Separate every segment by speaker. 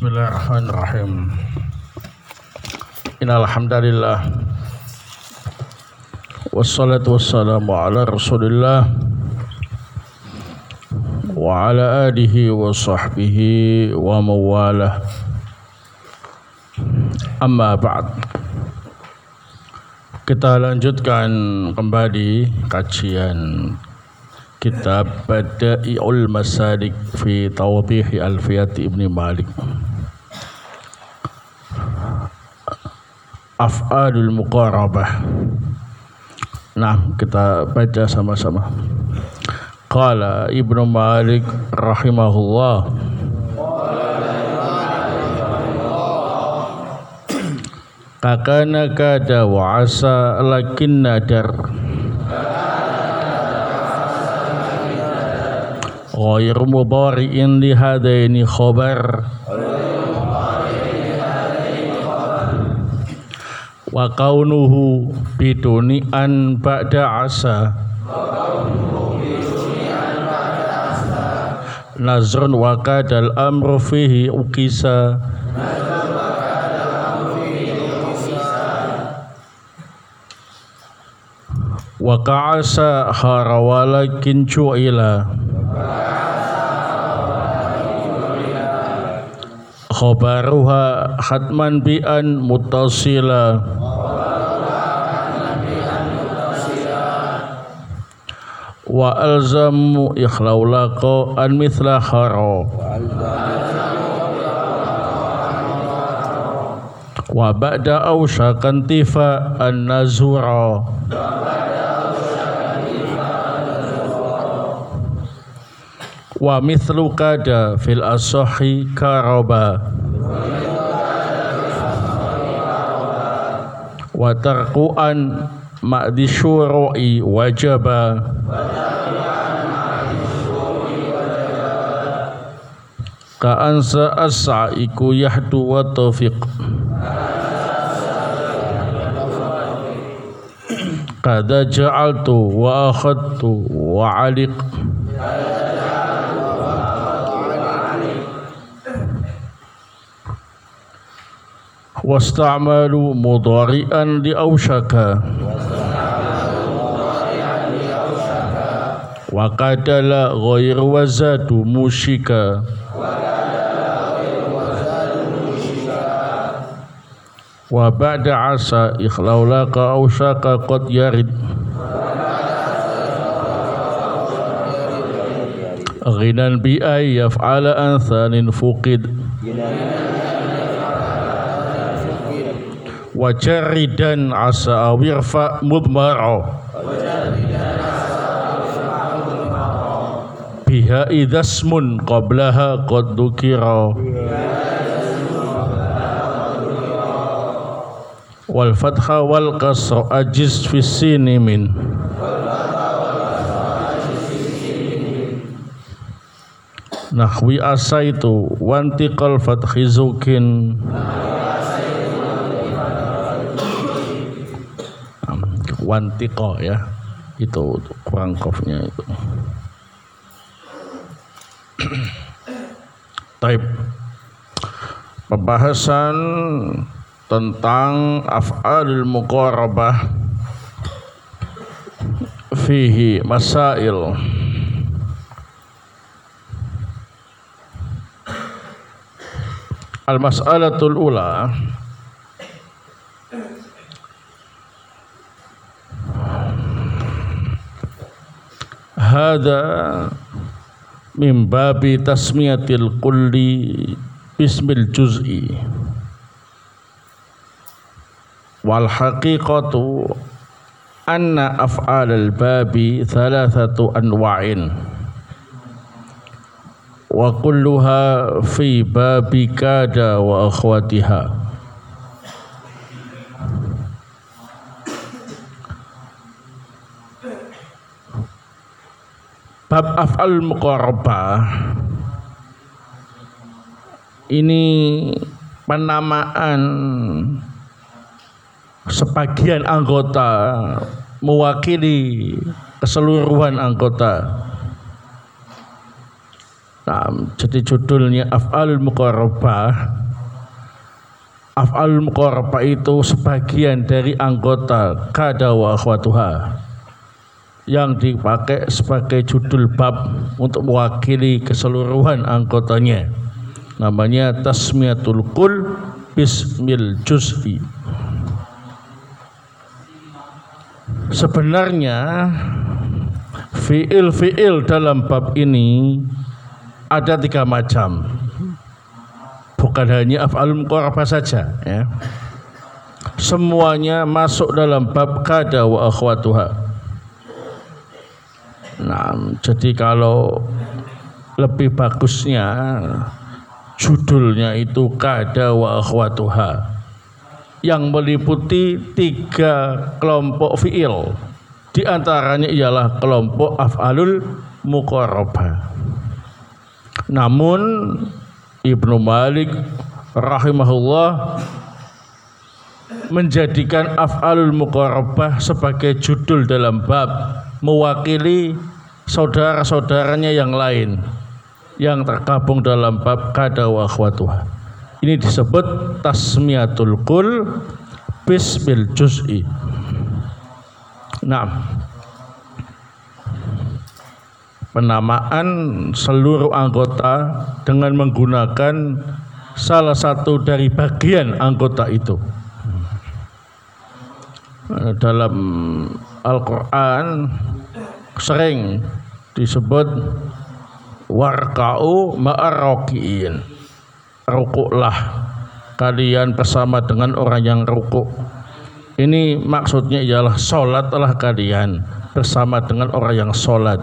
Speaker 1: Bismillahirrahmanirrahim. Innal hamdalillah wassalatu wassalamu ala Rasulillah wa ala alihi wa sahbihi wa mawalah. Amma ba'd. Kita lanjutkan kembali kajian kitab Bada'iul Masalik fi Tawdih Alfiyat Ibn Malik. Af'alul Muqarabah. Nah, kita baca sama-sama. Qala Ibnu Malik rahimahullah, kakana kada wa asa lakin nadar غير مضارع لهذين خبر وكونه بدون أن بعد عسى نظر وكاد الأمر فيه أكسا وكعسى خار ولكن جعلا khabaruha hatman bi'an muttasila wa alzamu ikhlaulaqa an mithla khara wa ba'da awshakan tifa an nazura wa mithlu kada fil asahi karaba wa tarku'an ma'di syuru'i wajaba ka'ansa as'iku yahdu wa taufiq kada ja'altu wa akhadtu wa aliq wasta'malu mudhari'an li awshaka wa kadala ghair wazadu mushika wa ba'da asa ikhlaulaka awshaka qad yarid ghinan bi ay yaf'ala anthanin fuqid wa jaridan asa awirfa mudmara biha idhasmun qablaha qad dukira wal fatha wal kasra ajiz fi sini min nahwi asaitu wantiqal fathi zukin wantiqo ya, itu kurang kofnya itu. Taib. Pembahasan tentang af'alul muqarabah fihi masail. Al-mas'alatul ula, hada min babi tasmiyatil kulli bismil juz'i wal haqiqatu anna af'alal babi thalathatu anwa'in wa kulluha fi babi kada wa akhwatiha. Bab af'al muqarabah ini penamaan sebagian anggota mewakili keseluruhan anggota. Nah, jadi judulnya Af'alul Muqarrabah. Af'alul Muqarrabah itu sebagian dari anggota kada wa akhwatuha yang dipakai sebagai judul bab untuk mewakili keseluruhan anggotanya. Namanya tasmiyatul kul bismil juz'i. Sebenarnya fiil dalam bab ini ada 3 macam. Bukan hanya af'alul muqarrabah saja, ya. Semuanya masuk dalam bab kada wa akhwatuha. Nah, jadi kalau lebih bagusnya judulnya itu kada wa akhwatuha yang meliputi 3 kelompok fiil. Di antaranya ialah kelompok af'alul muqarrabah. Namun Ibnu Malik rahimahullah menjadikan af'alul muqarrabah sebagai judul dalam bab, mewakili saudara-saudaranya yang lain yang tergabung dalam bab kada wa akhwatuha. Ini disebut tasmiyatul kul bismil juz'i. Nah, penamaan seluruh anggota dengan menggunakan salah satu dari bagian anggota itu. Dalam Al-Quran sering disebut warka'u ma'ar-raki'in, rukuklah kalian bersama dengan orang yang rukuk. Ini maksudnya ialah sholatlah kalian bersama dengan orang yang sholat.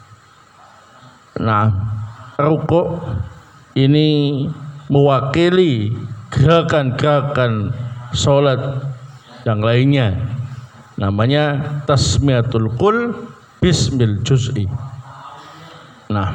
Speaker 1: Nah, rukuk ini mewakili gerakan-gerakan sholat yang lainnya. Namanya tasmiyatul kul bismil juz'i. Nah,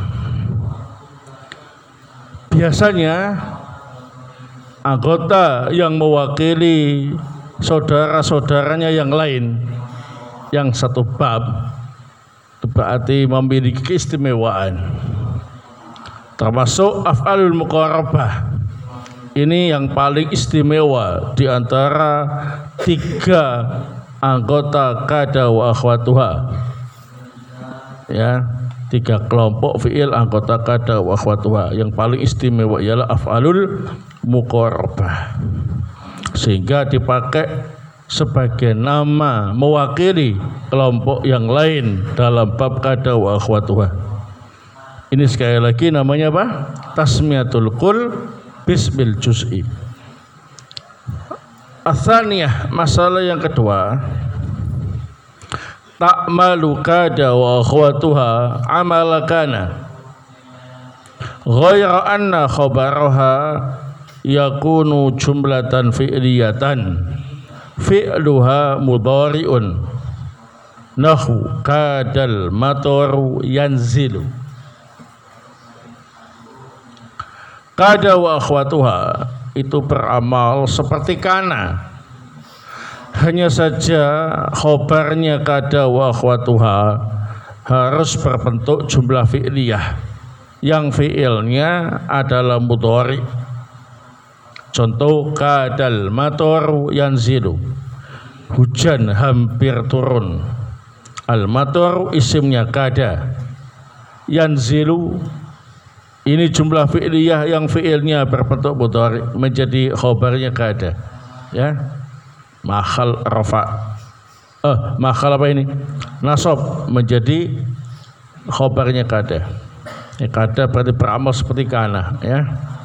Speaker 1: biasanya anggota yang mewakili saudara-saudaranya yang lain yang satu bab berarti memiliki keistimewaan, termasuk af'alul muqarrabah. Ini yang paling istimewa di antara 3 anggota kada wa akhwatuha, ya, 3 kelompok fiil anggota kada wa akhwatuha. Yang paling istimewa ialah af'alul muqarrabah, sehingga dipakai sebagai nama mewakili kelompok yang lain dalam bab kada wa akhwatuha. Ini sekali lagi namanya apa? Tasmiyatul kul bismil juz'i. Atsaniyah, masalah yang kedua, ta'malu kada wa akhwatuha amalakana ghayra anna khabaraha yakunu jumlatan fi'liyatan fi'luha mudhari'un nahu kadal matoru yanzilu. Kada wa akhwatuha itu beramal seperti kana, hanya saja khobarnya kada wa akhwatuha harus berbentuk jumlah fi'liyah yang fi'ilnya adalah mudhari. Contoh, kadal mator yanzilu, hujan hampir turun. Al mator isimnya kada, yanzilu ini jumlah fi'liyah yang fi'ilnya berbentuk mudhari menjadi khobarnya kada, ya. Mahal rafa, mahal apa ini? Nasab menjadi khobarnya kada. Ya, kada berarti beramal seperti kana, ya.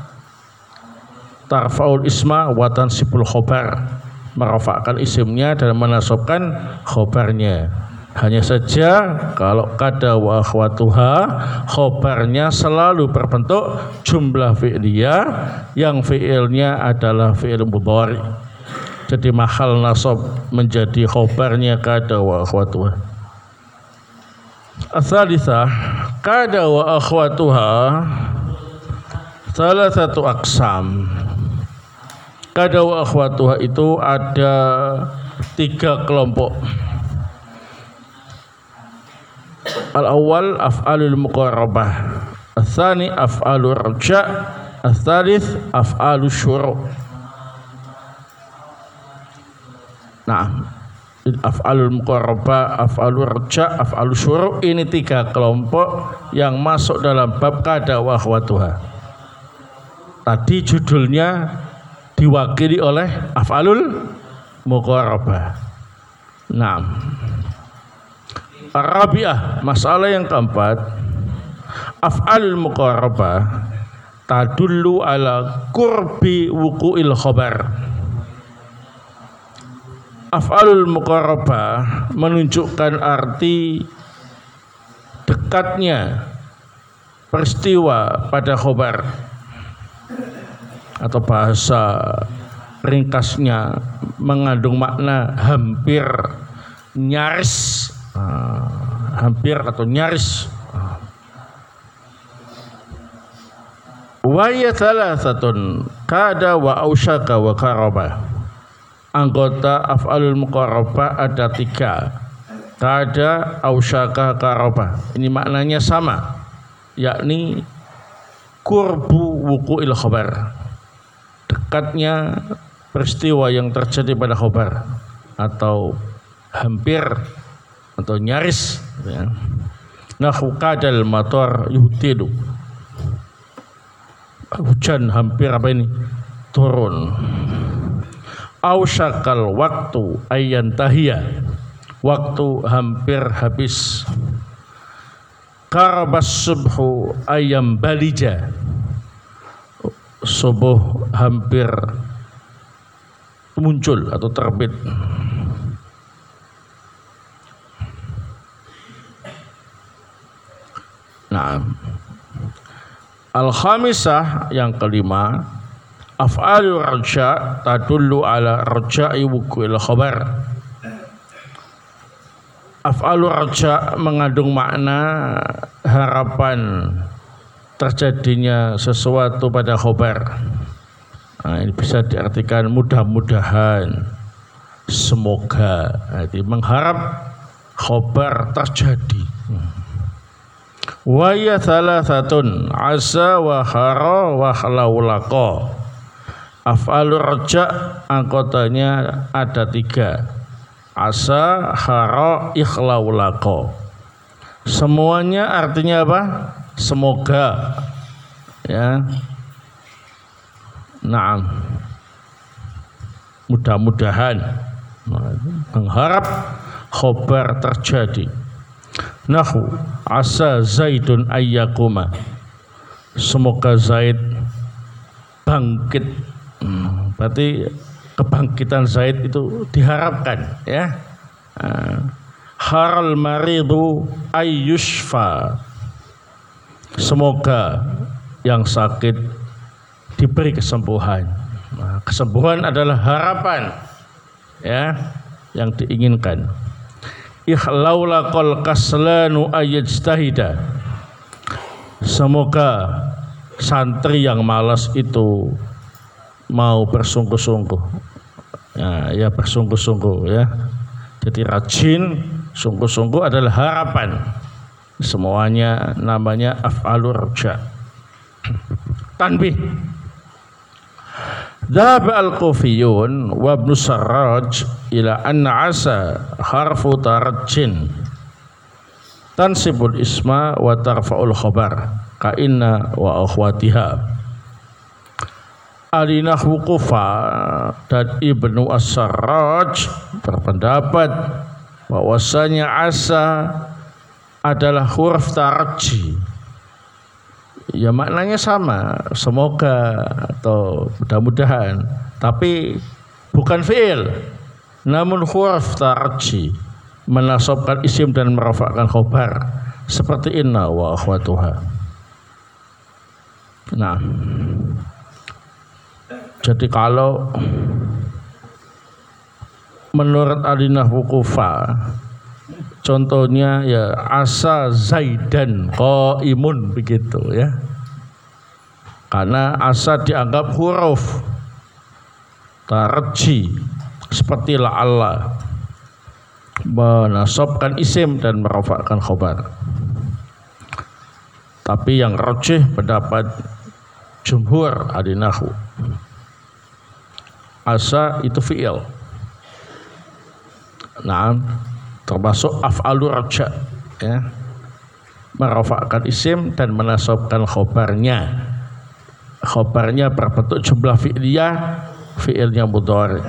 Speaker 1: Tarfaul isma wa tansibul khobar, merafakkan isimnya dan menasabkan khobarnya. Hanya saja kalau kada wa akhwatuha khobarnya selalu berbentuk jumlah fi'liyah yang fi'ilnya adalah fi'il mudhari. Jadi mahal nasab menjadi khobarnya kada wa akhwatuha. Ats-tsalitsah, kada wa akhwatuha salah satu aqsam. Kada wa akhwatuha itu ada 3 kelompok. Al-awwal af'alul muqarrabah, Ats-tsani af'alur raja, ats-tsalits af'alus syuru'. Nah, af'alul muqarrabah, af'alur raja, af'alus syuru' ini 3 kelompok yang masuk dalam bab kada wa akhwatuha. Tadi judulnya diwakili oleh af'alul muqarrabah. Nah, Ar-Rabi'ah, masalah yang keempat, af'alul muqarrabah tadullu ala qurbi wuqu'il khabar. Af'alul muqarrabah menunjukkan arti dekatnya peristiwa pada khabar, atau bahasa ringkasnya mengandung makna hampir, nyaris, hampir atau nyaris. Wa ya thalathatun kada wa ausyaka wa qaraba. Anggota af'alul muqarrabah ada 3, kada, ausyaka, qaraba. Ini maknanya sama, yakni qurbu wuqu'il khabar, dekatnya peristiwa yang terjadi pada khabar, atau hampir atau nyaris, ya. Nahu kadal matar yuhtidu, hujan hampir turun. Ausyakal waktu ayyan tahiyya, waktu hampir habis. Qarabas subhu ayyam balija, subuh hampir muncul atau terbit. Nah, al-khamisah yang kelima, af'alur raja tadullu ala raja'i wuqu'il khabar. Af'alur raja mengandung makna harapan terjadinya sesuatu pada khabar. Nah, ini bisa diartikan mudah-mudahan, semoga. Jadi mengharap khabar terjadi. Wa ya thalathatun asa wa khara wa khlaulaqa. Af'alur raja anggotanya ada 3, asa, khara, ikhlaulaqa. Semuanya artinya apa? Semoga, ya. Naam, mudah-mudahan, mengharap khabar terjadi. Nahu asa zaidun ayyakuma, semoga Zaid bangkit. Berarti kebangkitan Zaid itu diharapkan, ya. Haral maridu ayyushfa, semoga yang sakit diberi kesembuhan. Nah, kesembuhan adalah harapan, ya, yang diinginkan. Ikhlaulaqal kaslanu ayyajtahida, semoga santri yang malas itu mau bersungguh-sungguh, ya bersungguh-sungguh, ya. Jadi rajin, sungguh-sungguh adalah harapan. Semuanya namanya af'alur raja. Tanbih. Dhahaba al-Kufiyun wa Ibnu Sarraj ila anna asa harfu tarajjin tansibul isma wa tarfa'ul khabar ka inna wa akhwatiha. Ahli nahwu Kufah dan Ibnu As-Sarraj berpendapat bahwasanya asa adalah huruf tarajji. Ya maknanya sama, semoga atau mudah-mudahan, tapi bukan fi'il, namun huruf tarajji, menasabkan isim dan merafa'kan khabar, seperti inna wa akhwatuha. Nah, jadi kalau menurut ahli nahwu Kufah, contohnya ya asa zaidan qaimun, begitu, ya. Karena asa dianggap huruf tarji, seperti la'alla, menasabkan isim dan merafa'kan khabar. Tapi yang rajih pendapat jumhur ahli nahwu, asa itu fi'il. Nah, termasuk af'alu raja, ya, merafa'kan isim dan menasabkan khobarnya. Khobarnya berbentuk jumlah fi'liyah, fi'ilnya mudhari'.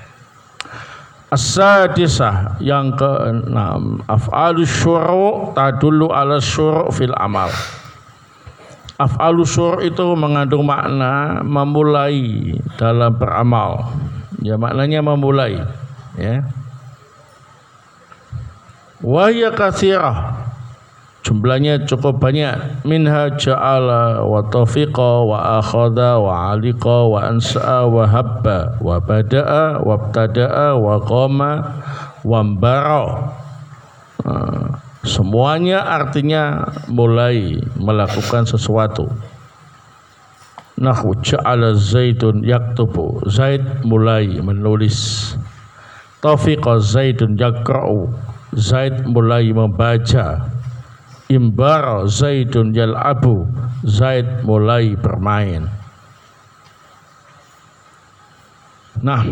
Speaker 1: As-sadisah, yang keenam, af'alu syuru' tadullu ala syuru' fil amal. Af'alu syuru' itu mengandung makna memulai dalam beramal. Ya, maknanya memulai, ya. Wa hiya katsirah, jumlahnya cukup banyak. Minha ja'ala wa tafiqa wa akhadha wa aliqa wa ansa'a wa habba wa bada'a wa ibtada'a wa qama wa mbara. Semuanya artinya mulai melakukan sesuatu. Nahwu ja'ala zaidun yaktubu, Zaid mulai menulis. Tafiqa zaidun yaqra'u, Zaid mulai membaca. Imbara Zaidun yal'abu, Zaid mulai bermain. Nah,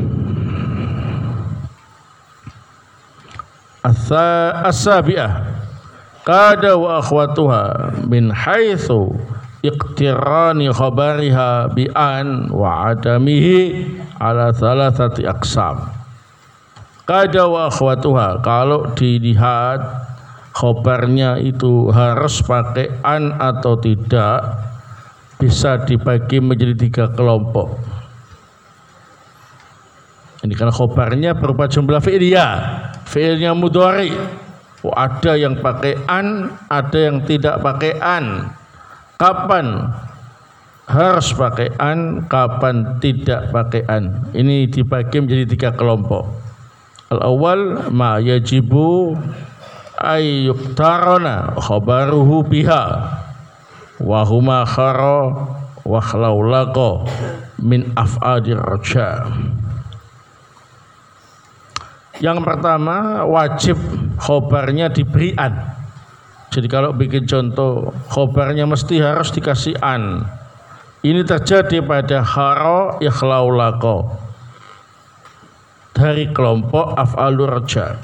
Speaker 1: as-sabi'ah qada wa akhwatuha min haitsu iqtirani khabariha bi an wa adamihi ala thalathati aqsam. Qada wa akhwatuha, kalau dilihat khobarnya itu harus pakai an atau tidak, bisa dibagi menjadi 3 kelompok. Ini kan khobarnya berupa jumlah fi'liyah, fi'ilnya mudhari'. Ada yang pakai an, ada yang tidak pakai an. Kapan harus pakai an, kapan tidak pakai an? Ini dibagi menjadi 3 kelompok. Al-awwal ma yajibu ayyuktarana khabaruhu biha wa huma khara wa khlaulaqa min af'adir raja. Yang pertama, wajib khobarnya diberi an. Jadi kalau bikin contoh, khobarnya mesti harus dikasih an. Ini terjadi pada khara ikhlaulaqa dari kelompok af'alur raja.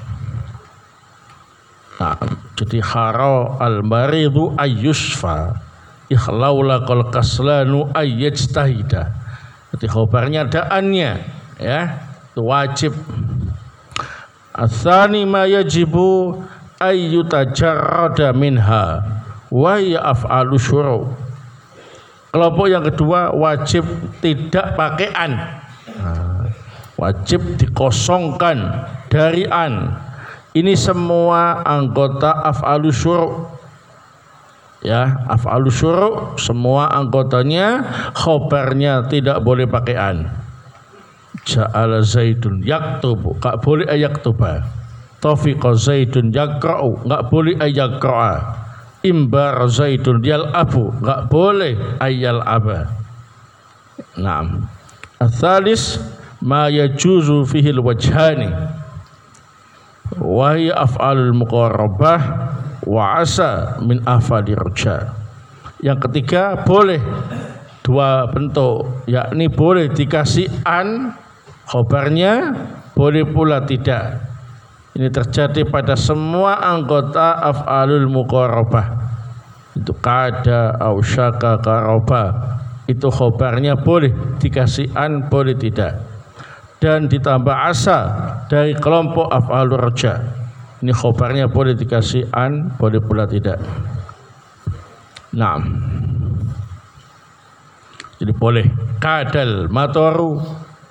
Speaker 1: Nah, jadi khara al-maridu ayyusfa, ikhlaulaqal kaslanu ayyajtahida. Jadi khobarnya ada annya, ya, itu wajib. Ats-tsani ma yajibu ayyutajarrada minha wa ya af'alu syuru'. Kelompok yang kedua wajib tidak pakai an. Wajib dikosongkan dari an. Ini semua anggota af'alu syuru'. Ya, af'alu syuru' semua anggotanya khobarnya tidak boleh pakai an. Ja'ala zaidun yaktubu, enggak boleh ayaktuba. Tafiqa zaidun yaqra'u, enggak boleh ayaqra'a. Imbar zaidun yal'abu, enggak boleh ayal'aba. Naam. Ats-tsalis ma yajuzu fihi al-wajhani wa hiya af'alul muqarrabah wa asa min af'alir raja. Yang ketiga, boleh 2 bentuk, yakni boleh dikasih an khobarnya, boleh pula tidak. Ini terjadi pada semua anggota af'alul muqarrabah. Itu kada, ausyaka, qaraba. Itu khobarnya boleh dikasih an, boleh tidak. Dan ditambah asa dari kelompok af'alur raja. Ini khobarnya boleh dikasih an, boleh pula tidak. Nah, jadi boleh kadal matoru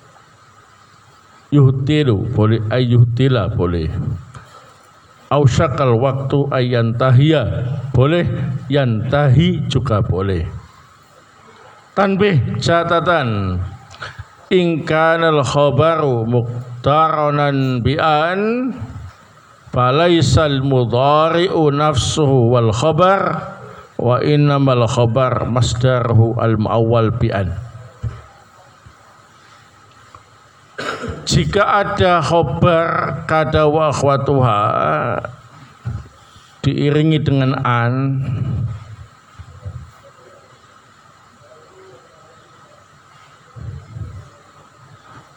Speaker 1: yuhtilu, boleh ayyuhtila, boleh. Ausyakal waktu ayyantahiya, boleh. Yantahi juga boleh. Tanbih, catatan, in kanal khabaru muqtaranan bi'an falaisal mudhari'u nafsuhu wal khabar wa innamal khabar masdaruhu al muawwal bi'an. Jika ada khobar kada wa akhwatuha diiringi dengan an,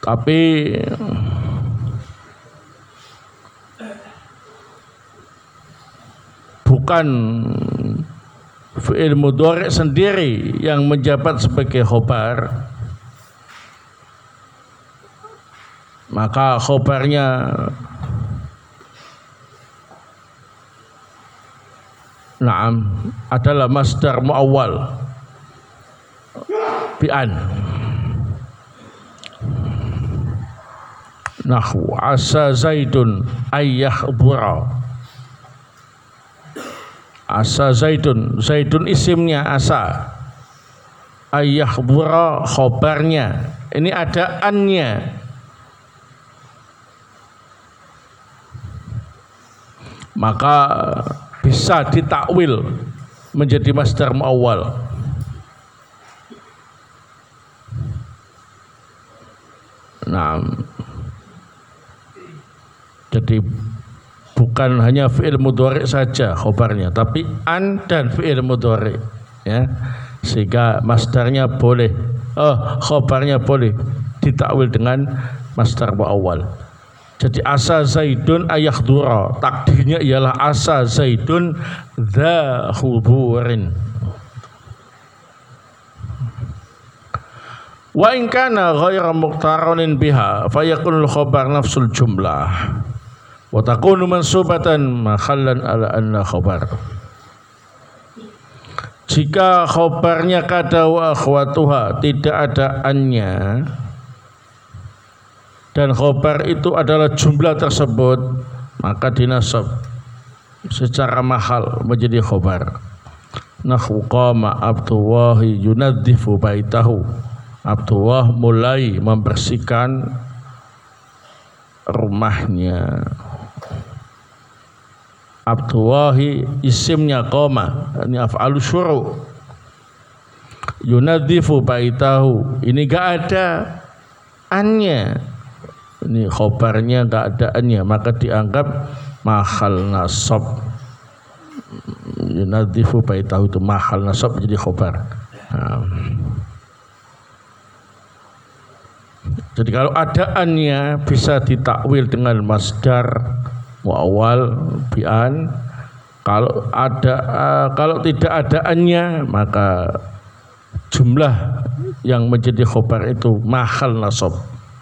Speaker 1: Tapi bukan fi'il mudhari' sendiri yang menjabat sebagai khobar, maka khobarnya adalah masdar muawwal bi'an. Nahwu asa Zaidun ayyahdura. Asa Zaidun, Zaidun isimnya asa, ayyahdura khobarnya. Ini ada annya. Maka bisa ditakwil menjadi masdar muawwal. Nah, jadi bukan hanya fi'il mudhari' saja khobarnya, tapi an dan fi'il mudhari', ya. Sehingga masdarnya boleh, khobarnya boleh ditakwil dengan masdar muawwal. Jadi asa Zaidun ayyahdura, takdirnya ialah asa Zaidun dza hudurin. Wa in kana ghairu muqtaranin biha fayakunul khabar nafsul jumlah wa takunu mansubatan mahallan ala anna khabar. Jika khabarnya kada wa akhwatuha, tidak ada annya, dan khabar itu adalah jumlah tersebut, maka dinasab secara mahal menjadi khabar. Nahwu qama Abdullahi yunadzifu baitahu. Abdullah mulai membersihkan rumahnya. Abdullahi isimnya qama, ini af'alu syuru'. Yunadzifu baitahu, ini gak ada annya, ini khobarnya gak ada annya, maka dianggap mahal nasab. Yunadzifu baitahu itu mahal nasab jadi khobar. Jadi kalau ada annya bisa ditakwil dengan masdar muawwal bi'an. Kalau tidak ada annya, maka jumlah yang menjadi khobar itu mahal nasab.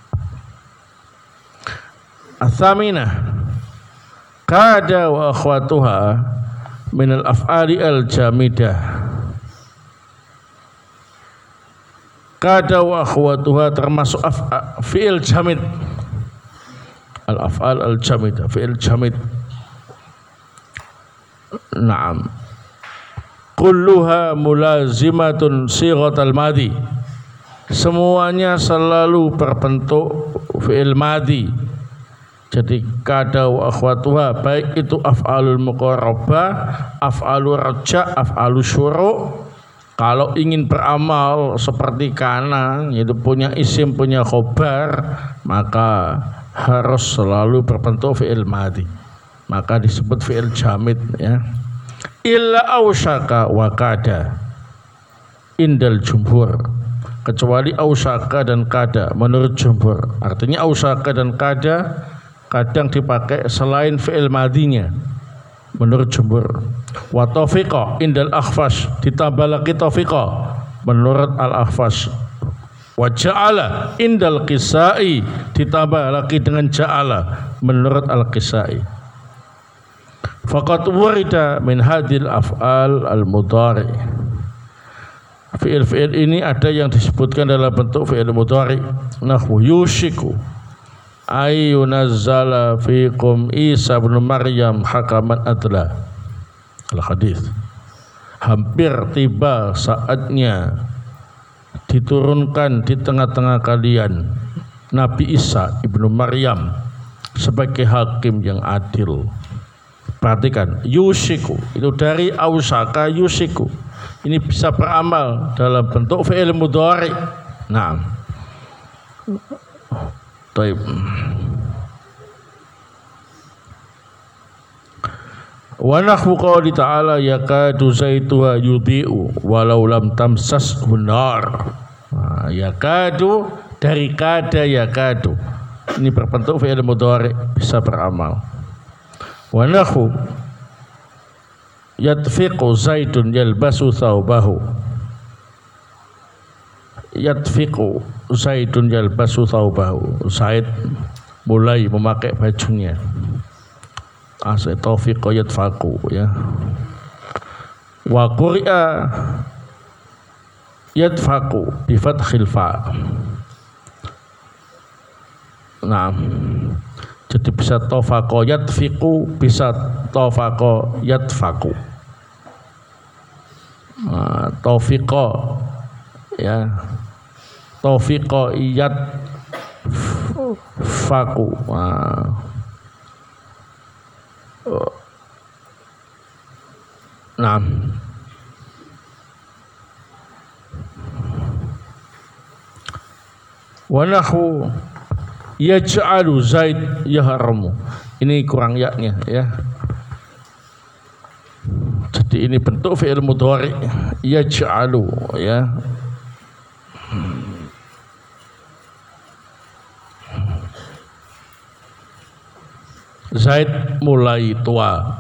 Speaker 1: Atsaminah kada wa akhwatuha min al-af'ali al-jamidah. Kada wa akhwatuha termasuk fi'il jamid. Al-af'al al-jamid, fi'il jamid. Naam. Kulluha mulazimatun sighatal madhi. Semuanya selalu berbentuk fi'il madhi. Jadi kada wa akhwatuha, baik itu af'alul muqarrabah, af'alur raja', af'alus syuru'. Kalau ingin beramal seperti kana, yaitu punya isim, punya khobar, maka harus selalu berbentuk fi'il madhi. Maka disebut fi'il jamid, ya. Illa ausyaka wa kada indal jumhur, kecuali ausyaka dan kada menurut jumhur. Artinya ausyaka dan kada kadang dipakai selain fi'il madhinya menurut jumhur. Wa taufiqa indal akhfash, ditambah lagi taufiqa menurut al-akhfash. Wa ja'ala indal qisai, ditambah lagi dengan ja'ala menurut al-qisai. Faqad wurida min hadil af'al al-mudhari. Fi'il-fi'il ini ada yang disebutkan dalam bentuk fi'il mudhari. Nahwu yushiku ay yunazzala fiikum Isa bin Maryam hakaman adla. Al-hadis. Hampir tiba saatnya diturunkan di tengah-tengah kalian Nabi Isa ibnu Maryam sebagai hakim yang adil. Perhatikan, yusiku itu dari ausaka yusiku. Ini bisa beramal dalam bentuk fi'il mudhari. Nah, baik. Wa nahwu qouli ta'ala yakadu zaituha yudhi'u walau lam tamsashu nar. Yakadu dari kada yakadu. Ini berbentuk fi'il mudhari bisa beramal. Wa nahu yatfiqu Zaidun yalbasu thawbahu. Yatfiqu Zaidun yalbasu thawbahu. Zaid mulai memakai bajunya. Asal taufiqa yatfaqu ya. Wa quri'a yatfaqu bi fathil fa. Nah, jadi bisa tafaqo yatfiqu, bisa tafaqo yatfaqu. Nah, taufiqa ya. Taufiqa yatfaqu. Nah, wa nahu yaj'alu Zaid yahramu. Ini kurang yaknya ya. Jadi ini bentuk fi'il mudhari yaj'alu ya. Zaid mulai tua.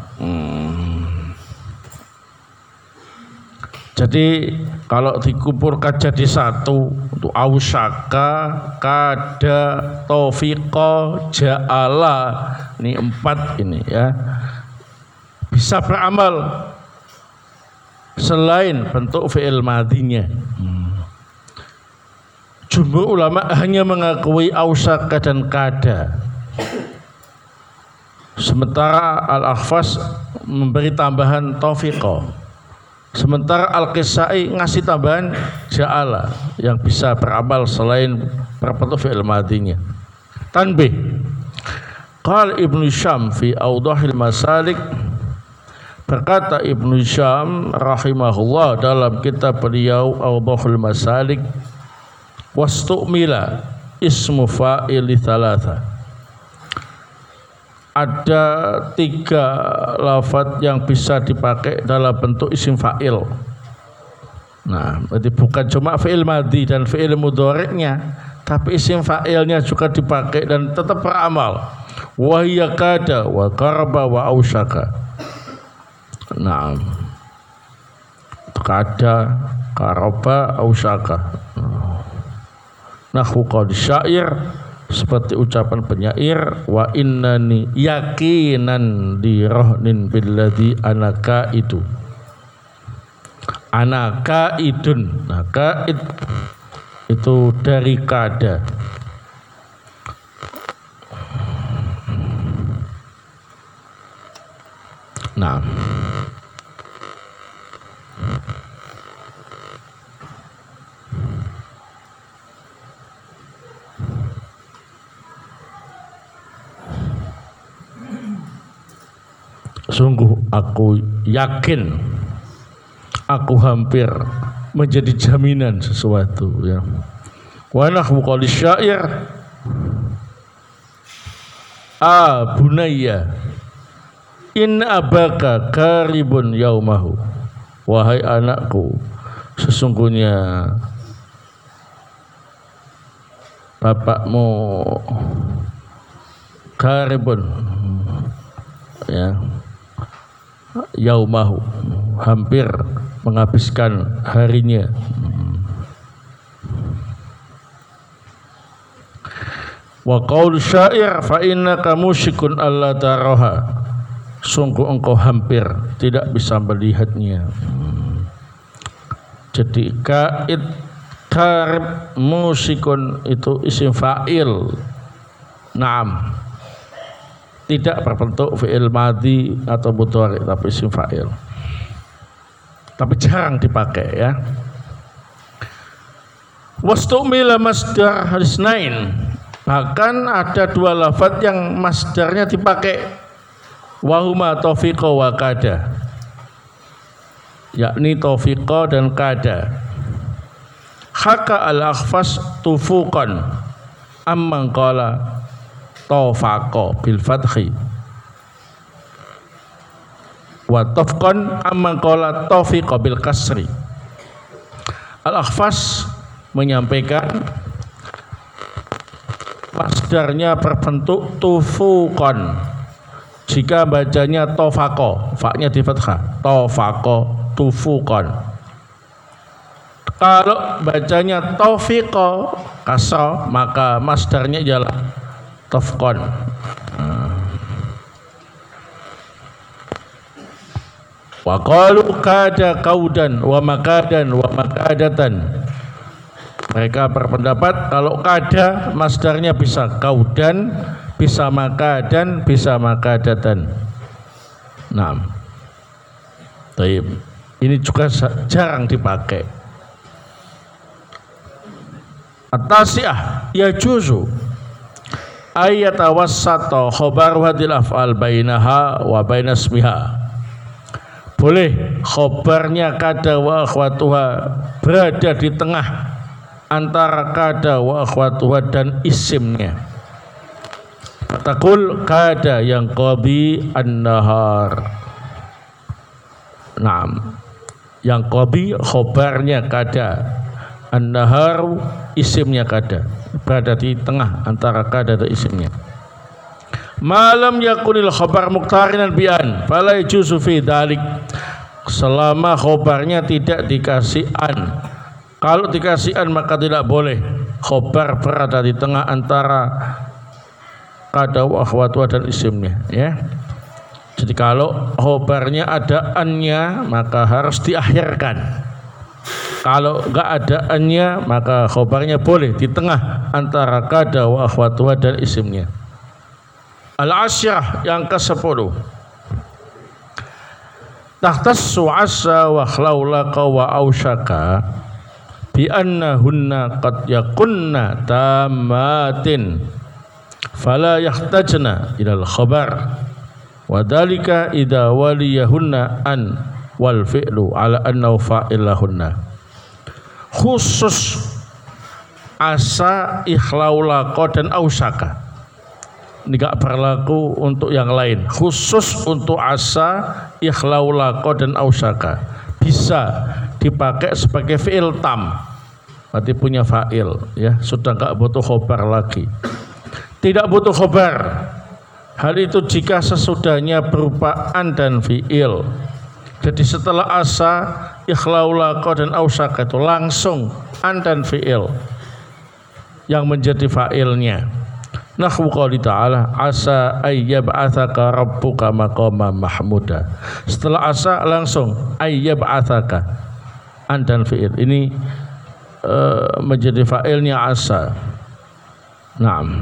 Speaker 1: Jadi kalau dikumpulkan jadi satu untuk ausaka, kada, taufiqa, ja'ala, ini 4 ini ya, bisa beramal selain bentuk fi'il madhinya. Jumhur ulama hanya mengakui ausaka dan kada. Sementara Al-Akhfas memberi tambahan taufiqa. Sementara Al-Qisai ngasih tambahan ja'ala yang bisa beramal selain berbentuk fi'il madhinya. Tanbih. Qala Ibnu Syam fi Awdahil Masalik, berkata Ibnu Syam rahimahullah dalam kitab beliau Awdahul Masalik, wastu'mila ismu fa'ili thalatha. Ada 3 lafadz yang bisa dipakai dalam bentuk isim fa'il. Nah, berarti bukan cuma fi'il madhi dan fi'il mudhari'nya, tapi isim fa'ilnya juga dipakai dan tetap beramal. Wa hiya kada wa qaraba wa ausyaka. Nah, kada, qaraba, ausyaka. Nahwu qaul syair, seperti ucapan penyair, wa innani yakinan di rohnin billadhi anaka itu. Anaka idun. Nah, kaid itu dari kada. Nah, sungguh aku yakin, aku hampir menjadi jaminan sesuatu ya. Wa nahwu qauli syair, bunayya in abaka karibun yaumahu. Wahai anakku, sesungguhnya bapakmu karibun ya, yaumahu, hampir menghabiskan harinya. Wa qaul syair fa innaka musyikun alla taraha, sungguh engkau hampir tidak bisa melihatnya. Jadi kaid karib musyikun itu isim fa'il. Naam, tidak berbentuk fi'il madhi atau mudhari, tapi isim fa'il. Tapi jarang dipakai ya. Wastumila masdar hasnain, bahkan ada 2 lafadz yang masdarnya dipakai, wahuma taufiqa wa kada, yakni taufiqa dan kada. Haka al-Akhfas tufuqan amman qala tawfaqa bil fathi wa tafqan amman qala tawfiqa bil kasri. Al-Akhfas menyampaikan masdarnya berbentuk tufukon. Jika bacanya tofako, fa-nya di fathah, tofako, tufukon. Kalau bacanya tofiko, kasro, maka masdarnya ialah tofkon. Wa qalu kada kaudan wa makadan wa makadatan. Mereka berpendapat kalau kada masdarnya bisa kaudan, bisa makadan, bisa makadatan. Nah, ini juga jarang dipakai. At-tasi'ah yajuzu ayat wassata khabar hadil af'al bainaha wa bainasmiha. Boleh khobarnya kada wa akhwatuha berada di tengah antara kada wa akhwatuha dan isimnya. Takul kada yang qabi an-nahar. Naam. Yang qabi khobarnya kada, an-nahar isimnya kada, berada di tengah antara kada dan isimnya. Malam yakunil khabar muqtarinan bi'an fala yajuzu fi dzalik. Selama khabarnya tidak dikasih an. Kalau dikasih an maka tidak boleh khabar berada di tengah antara kada wa akhwatuha dan isimnya, ya. Jadi kalau khabarnya ada annya maka harus diakhirkan. Kalau enggak ada annya maka khabarnya boleh di tengah antara kada wa akhwatuha dan isimnya. Al-Asyrah yang ke-10. Tahtassu asa wa khlaulaqa wa ausyaka bi annahunna qad yakunna tammatin fala yahtajna ilal khabar wa dhalika idza waliyahunna an wal fi'lu ala annahu fa'ilahunna. Khusus asa, ikhlaulaqa dan ausyaka. Ini gak berlaku untuk yang lain. Khusus untuk asa, ikhlaulaqa dan ausyaka bisa dipakai sebagai fi'il tam. Berarti punya fa'il, ya, sudah gak butuh khobar lagi. Tidak butuh khobar. Hal itu jika sesudahnya berupa an dan fi'il. Jadi setelah asa, ikhlaulaqa dan ausyaka itu langsung an dan fi'il yang menjadi fa'ilnya. Nahwu qouli ta'ala asa ayyab'atsaka rabbuka maqaman mahmuda. Setelah asa langsung ayyab'atsaka an dan fi'il ini menjadi fa'ilnya asa. Naam.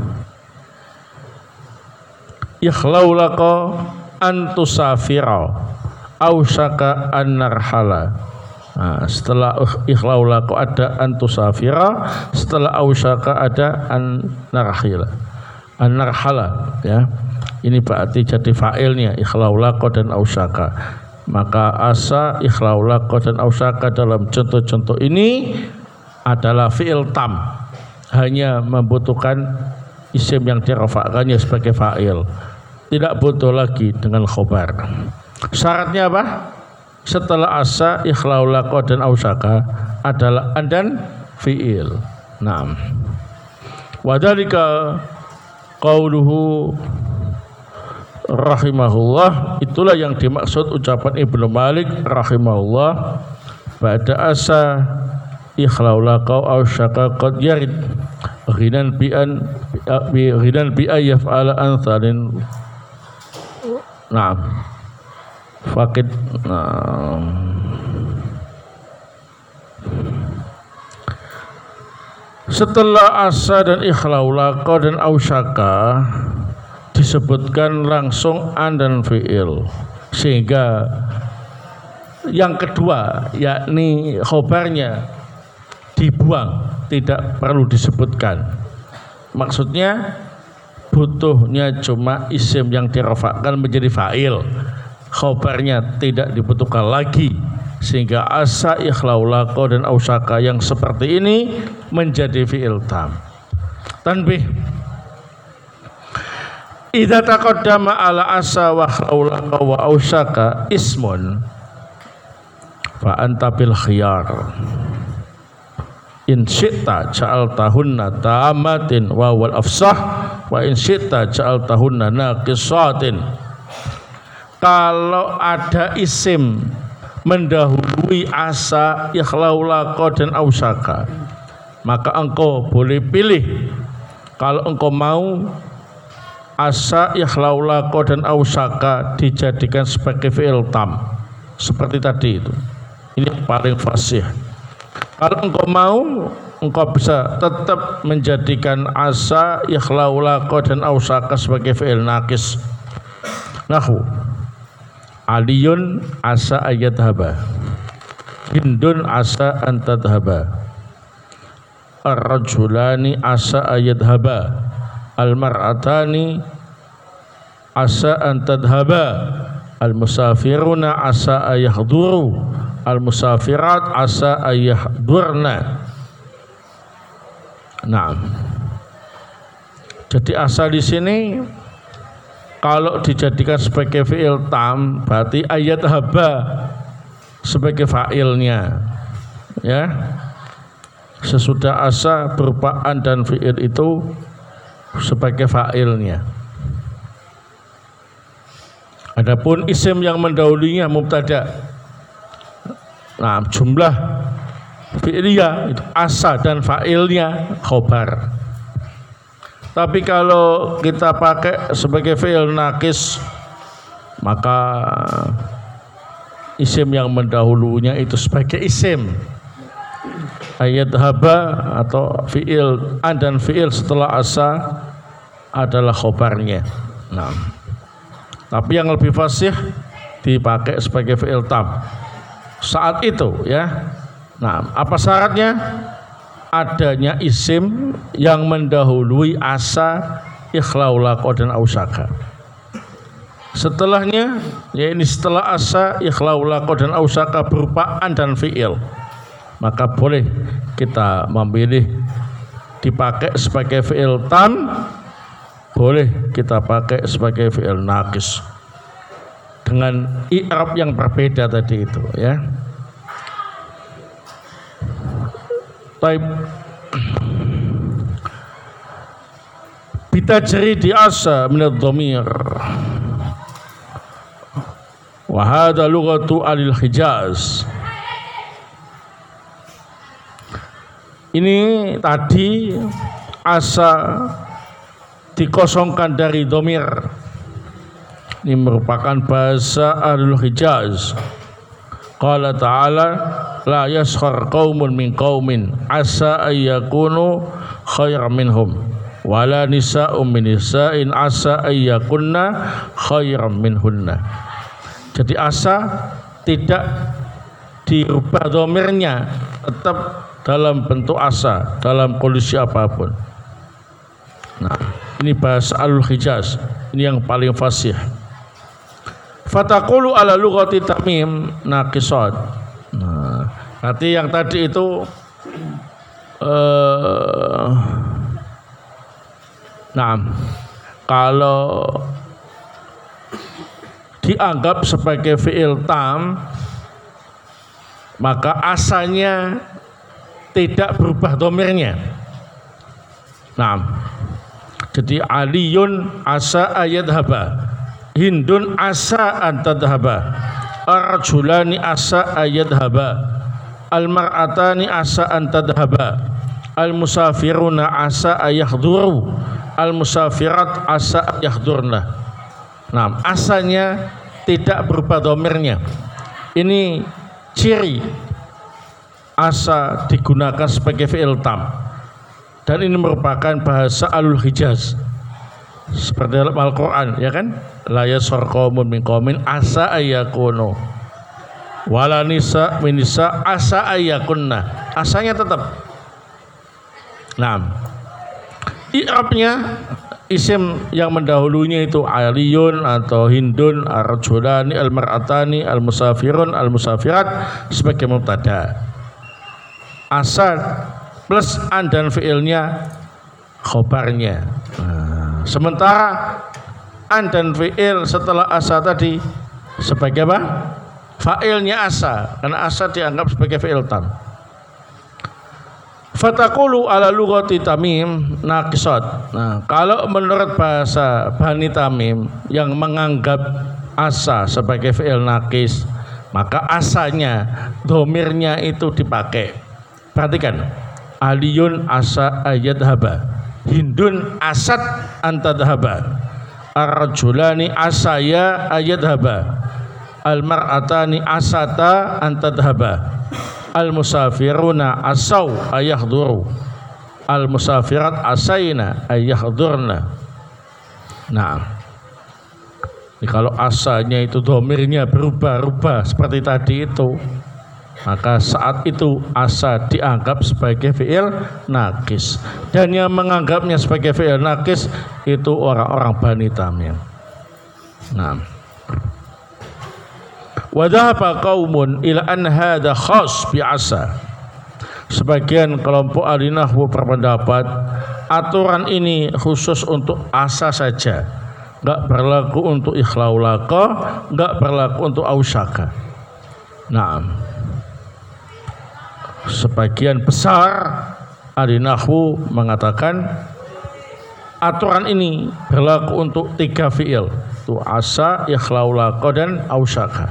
Speaker 1: Ikhlaulaqa an tusafira ausyaka an narhala. Nah, setelah ikhlaulaqa ada an tusafira, setelah ausyaka ada an narhila, an narhala, ya. Ini berarti jadi fa'ilnya ikhlaulaqa dan ausyaka. Maka asa, ikhlaulaqa dan ausyaka dalam contoh-contoh ini adalah fi'il tam, hanya membutuhkan isim yang dirafa'kannya sebagai fa'il, tidak butuh lagi dengan khobar. Syaratnya apa? Setelah asa, ikhlaulaqa dan ausyaka adalah an dan fi'il. Naam. Wa dzalika qauluhu rahimahullah, itulah yang dimaksud ucapan Ibnu Malik rahimahullah, ba'da asa ikhlaulaqa ausyaka qad yarid ghinan bi yaf'ala anthalin. Naam. Fakid setelah asa dan ikhlaulaqa dan ausyaka disebutkan langsung an dan fi'il, sehingga yang kedua yakni khobarnya dibuang, tidak perlu disebutkan. Maksudnya butuhnya cuma isim yang dirafa'kan menjadi fa'il, khobarnya tidak dibutuhkan lagi, sehingga asa, ikhlaulaqa dan ausyaka yang seperti ini menjadi fi'il tam. Tanbih, idza taqaddama ala asa wa ikhlaulaqa wa ausyaka ismun fa anta bil khiyar. In syi'ta ja'altahunna tamatin wa wal afsah wa in syi'ta ja'altahunna naqisatin. Kalau ada isim mendahului asa ikhlaulaqa dan ausaka, maka engkau boleh pilih. Kalau engkau mau asa ikhlaulaqa dan ausaka dijadikan sebagai fi'il tam seperti tadi itu, ini paling fasih. Kalau engkau mau, engkau bisa tetap menjadikan asa ikhlaulaqa dan ausaka sebagai fi'il naqis. Nahu Aliyun asa ayadhaba, Hindun asa antadhaba, Ar-rajulani asa ayadhaba, Al-mar'atani asa antadhaba, Al-musafiruna asa ayahduru, Al-musafirat asa ayahdurna. Nah, jadi asa di sini kalau dijadikan sebagai fi'il tam, berarti ayat haba sebagai fa'ilnya, ya. Sesudah asa berupa an dan fi'il itu sebagai fa'ilnya. Adapun isim yang mendahulunya mubtada, nah jumlah fi'liyah itu asa dan fa'ilnya khobar. Tapi kalau kita pakai sebagai fi'il naqis, maka isim yang mendahulunya itu sebagai isim ayat haba atau fi'il an dan fi'il setelah asa adalah khobarnya. Nah, tapi yang lebih fasih dipakai sebagai fi'il tam saat itu, ya. Nah, apa syaratnya? Adanya isim yang mendahului asa ikhlaulaqa dan ausaka. Setelahnya, ya ini setelah asa ikhlaulaqa dan ausaka berupa an dan fi'il, maka boleh kita memilih dipakai sebagai fi'il tam, boleh kita pakai sebagai fi'il naqis dengan i'rab yang berbeda tadi itu, ya. Taib bitajri di asa minad dhamir wa hadha lughatu alil Hijaz. Ini tadi asa dikosongkan dari dhamir. Ini merupakan bahasa alil Hijaz. Qala ta'ala la yaskhar qaumun min qaumin asa ayyakunu khairan minhum wala nisa'un min nisa'in asa ayyakunna khairan minhunna. Jadi asa tidak dirubah dhamirnya, tetap dalam bentuk asa dalam kondisi apapun. Nah, ini bahasa Al-Hijaz, ini yang paling fasih. Fataqulu ala lughati tamim naqisat. Nah, berarti yang tadi itu kalau dianggap sebagai fi'il tam, maka asalnya tidak berubah dhamirnya. Nah, jadi Aliyun asa ayadhaba, Hindun asa antadhaba, Ar-rajulani asa ayadhaba, Al-mar'atani asa antadhaba, Al-musafiruna asa ayahduru, Al-musafirat asa ayahdurna. Nah, asanya tidak berubah dhamirnya. Ini ciri asa digunakan sebagai fi'il tam, dan ini merupakan bahasa alul Hijaz seperti dalam Al-Quran, ya kan? La yaskhar qaumun min qaumin asa ayyakunu wala nisa min nisa asa ayyakunna. Asanya tetap. Nah, i'rabnya isim yang mendahulunya itu Aliyun atau Hindun, Ar-rajulani, Al-mar'atani, Al-musafirun, Al-musafirat sebagai mubtada. Asa plus an dan fi'ilnya khobarnya. Nah, sementara an dan fi'il setelah asa tadi sebagai apa? Fa'ilnya asa, karena asa dianggap sebagai fi'il tam. Fatakulu ala lughati Tamim naqisat. Nah, kalau menurut bahasa Bani Tamim yang menganggap asa sebagai fi'il naqis, maka asanya, domirnya itu dipakai. Perhatikan, Aliyun asa ayadhaba, Hindun asad antadhaba, Ar-rajulani asaya ayadhaba, Al-mar'atani asata antadhaba, Al-musafiruna asaw ayahduru, Al-musafirat asayna ayahdurna. Nah, kalau asalnya itu domirnya berubah-ubah seperti tadi itu, maka saat itu asa dianggap sebagai fi'il naqis. Dan yang menganggapnya sebagai fi'il naqis itu orang-orang Bani Tamim. Nah, wa dhahaba qaumun ila an hadha khas bi asa. Sebagian kelompok ahli nahwu berpendapat aturan ini khusus untuk asa saja, enggak berlaku untuk ikhlaulaqa, enggak berlaku untuk ausyaka. Nah, sebagian besar ahli nahwu mengatakan aturan ini berlaku untuk 3 fi'il, itu asa, ikhlaulaqa dan ausyaka.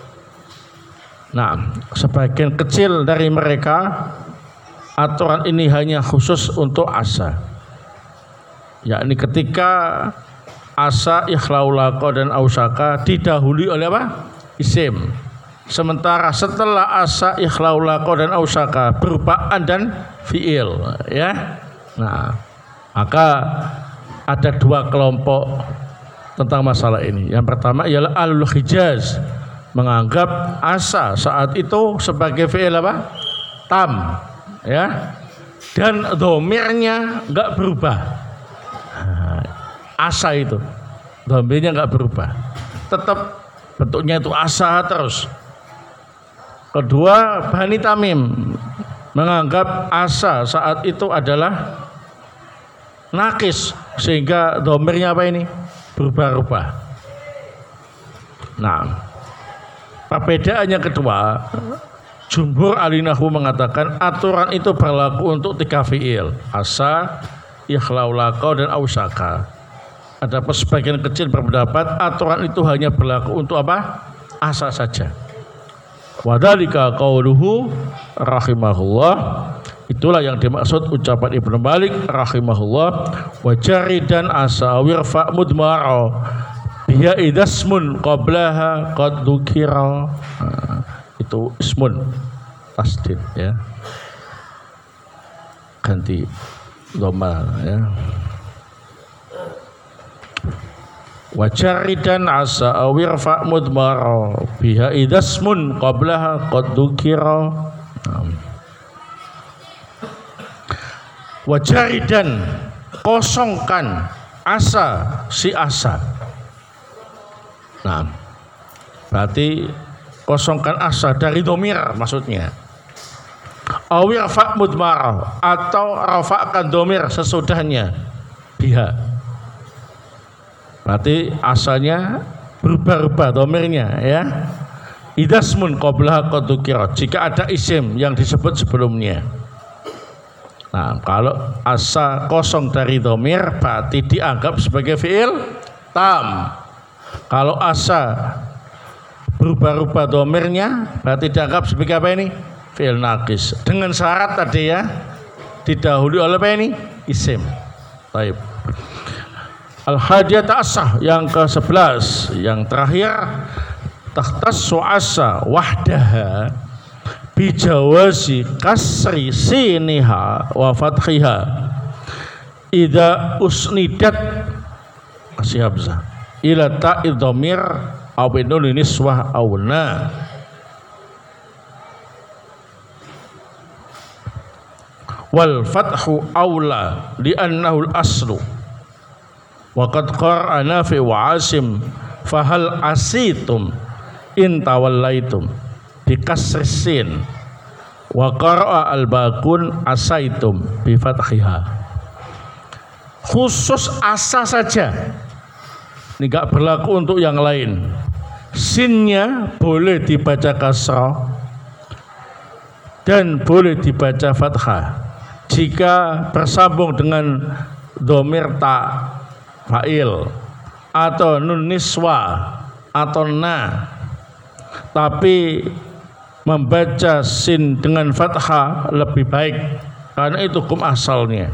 Speaker 1: Nah, sebagian kecil dari mereka aturan ini hanya khusus untuk asa, yakni ketika asa, ikhlaulaqa dan ausyaka didahului oleh apa? Isim. Sementara setelah asa, ikhlaulaqa dan ausyaka berupa an dan fi'il, ya. Nah, maka ada 2 kelompok tentang masalah ini. Yang pertama ialah Ahlul Hijaz, menganggap asa saat itu sebagai fi'il apa? Tam, ya. Dan domirnya enggak berubah. Asa itu domirnya enggak berubah, tetap bentuknya itu asa terus. Kedua, Bani Tamim menganggap asa saat itu adalah naqis, sehingga domirnya apa ini? Berubah-ubah. Nah, perbedaannya kedua, jumhur ahli nahwu mengatakan aturan itu berlaku untuk 3 fi'il, asa, ikhlaulaqa dan ausyaka. Ada sebagian kecil berpendapat aturan itu hanya berlaku untuk apa? Asa saja. Wadhalika qauluhu rahimahullah, itulah yang dimaksud ucapan Ibnu Malik rahimahullah, wa jaridan asawir fa mudmara biya idasmun qablaha qad dzukira. Itu ismun tasdid, ya, ganti dhamma, ya. Wa jaridan asa awir fa mudmara biha idasmun qablaha qad dzukira. Wa jaridan, kosongkan asa, si asa. Nah, berarti kosongkan asa dari domir maksudnya. Awir fa mudmara, atau rafa'kan domir sesudahnya biha. Berarti asalnya berubah-ubah domirnya, ya. Idasmun qablaha qad dzukira, jika ada isim yang disebut sebelumnya. Nah, kalau asa kosong dari domir berarti dianggap sebagai fi'il tam. Kalau asa berubah-ubah domirnya berarti dianggap sebagai apa ini? Fi'il naqis. Dengan syarat tadi, ya, didahului oleh apa ini? Isim. Baik. Al-hadiyat asah yang ke-11, yang terakhir, takhtassu asa wahdaha bijawazi kasri siniha wa fathiha idza usnidat, kasih hamzah, ila ta'id dhamir aw nun niswah aw na. Wal fathu aula li'annahu al-aslu. Wa qad qara'a Nafi' wa Asim fahal asitum in tawallaitum bi kasri sin, wa qara'a al-Baqun asaitum bi fathiha. Khusus asa saja, ini enggak berlaku untuk yang lain. Sinnya boleh dibaca kasrah dan boleh dibaca fathah jika bersambung dengan dhamir ta fa'il atau nun niswa atau na, tapi membaca sin dengan fathah lebih baik karena itu hukum asalnya.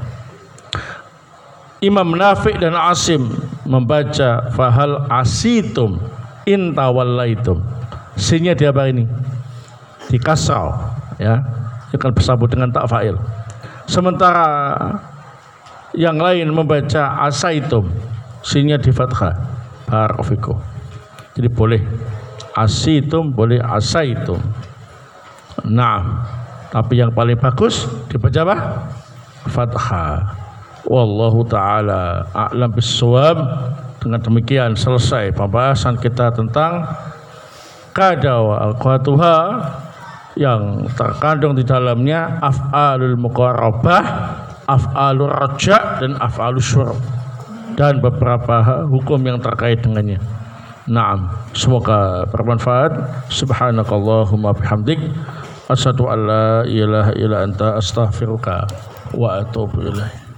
Speaker 1: Imam Nafi' dan Asim membaca fahal asitum in tawallaitum. Sinnya dia apa ini? Di kasrah, ya. Akan bersambung dengan ta fa'il. Sementara yang lain membaca asaitum, sinnya di fathah. Barakallahu. Jadi boleh asitum, boleh asaitum. Nah, tapi yang paling bagus dibaca apa? Fathah. Wallahu ta'ala a'lam bis-shawab. Dengan demikian selesai pembahasan kita tentang qada wa akhwatuha yang terkandung di dalamnya af'alul muqarrabah, af'alur raja' dan af'alus syurub, dan beberapa hukum yang terkait dengannya. Naam, semoga bermanfaat. Subhanakallahumma bihamdik asyhadu an la ilaha illa anta astaghfiruka wa atubu ilaik.